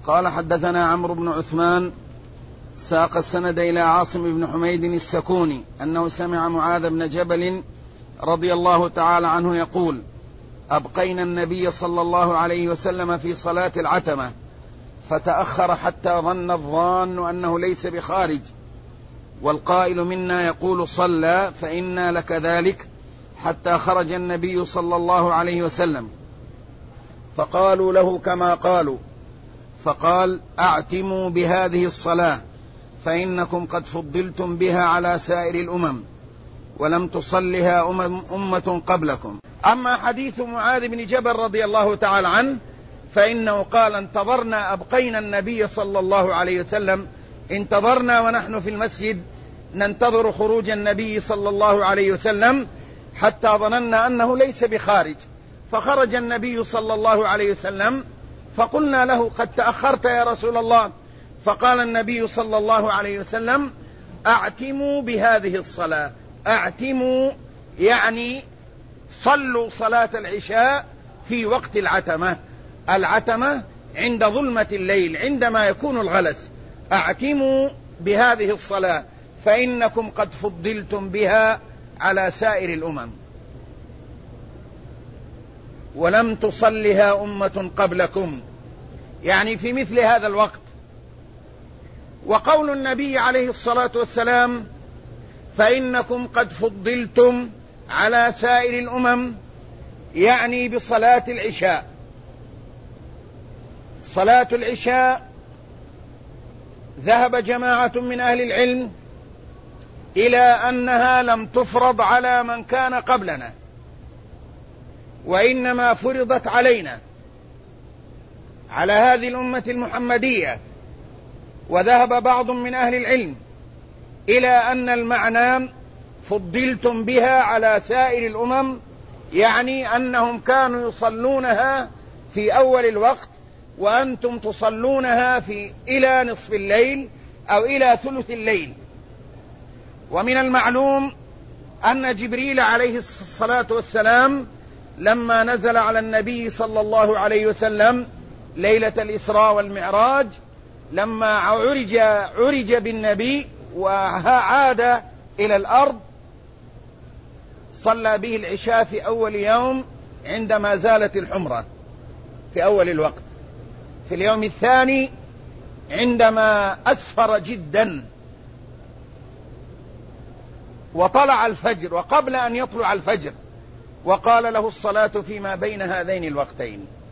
قال حدثنا عمرو بن عثمان ساق السند إلى عاصم بن حميد السكوني أنه سمع معاذ بن جبل رضي الله تعالى عنه يقول: أبقينا النبي صلى الله عليه وسلم في صلاة العتمة فتأخر حتى ظن الظان أنه ليس بخارج، والقائل منا يقول صلى، فإنا لكذلك، حتى خرج النبي صلى الله عليه وسلم فقالوا له كما قالوا، فقال: أعتموا بهذه الصلاة فإنكم قد فضلتم بها على سائر الأمم ولم تصلها أمة قبلكم. أما حديث معاذ بن جبل رضي الله تعالى عنه فإنه قال: انتظرنا، أبقينا النبي صلى الله عليه وسلم، انتظرنا ونحن في المسجد ننتظر خروج النبي صلى الله عليه وسلم حتى ظننا أنه ليس بخارج، فخرج النبي صلى الله عليه وسلم فقلنا له: قد تأخرت يا رسول الله. فقال النبي صلى الله عليه وسلم: أعتموا بهذه الصلاة. أعتموا يعني صلوا صلاة العشاء في وقت العتمة. العتمة عند ظلمة الليل، عندما يكون الغلس. أعتموا بهذه الصلاة فإنكم قد فضلتم بها على سائر الأمم ولم تصلها أمة قبلكم، يعني في مثل هذا الوقت. وقول النبي عليه الصلاة والسلام: فإنكم قد فضلتم على سائر الأمم، يعني بصلاة العشاء. صلاة العشاء ذهب جماعة من أهل العلم إلى أنها لم تفرض على من كان قبلنا، وإنما فرضت علينا، على هذه الأمة المحمدية. وذهب بعض من أهل العلم إلى أن المعنى فضلتم بها على سائر الأمم، يعني أنهم كانوا يصلونها في أول الوقت وأنتم تصلونها إلى نصف الليل أو إلى ثلث الليل. ومن المعلوم أن جبريل عليه الصلاة والسلام لما نزل على النبي صلى الله عليه وسلم ليلة الإسراء والمعراج، لما عرج بالنبي وعاد إلى الأرض، صلى به العشاء في أول يوم عندما زالت الحمرة في أول الوقت، في اليوم الثاني عندما أسفر جدا وطلع الفجر وقبل أن يطلع الفجر، وقال له الصلاة فيما بين هذين الوقتين.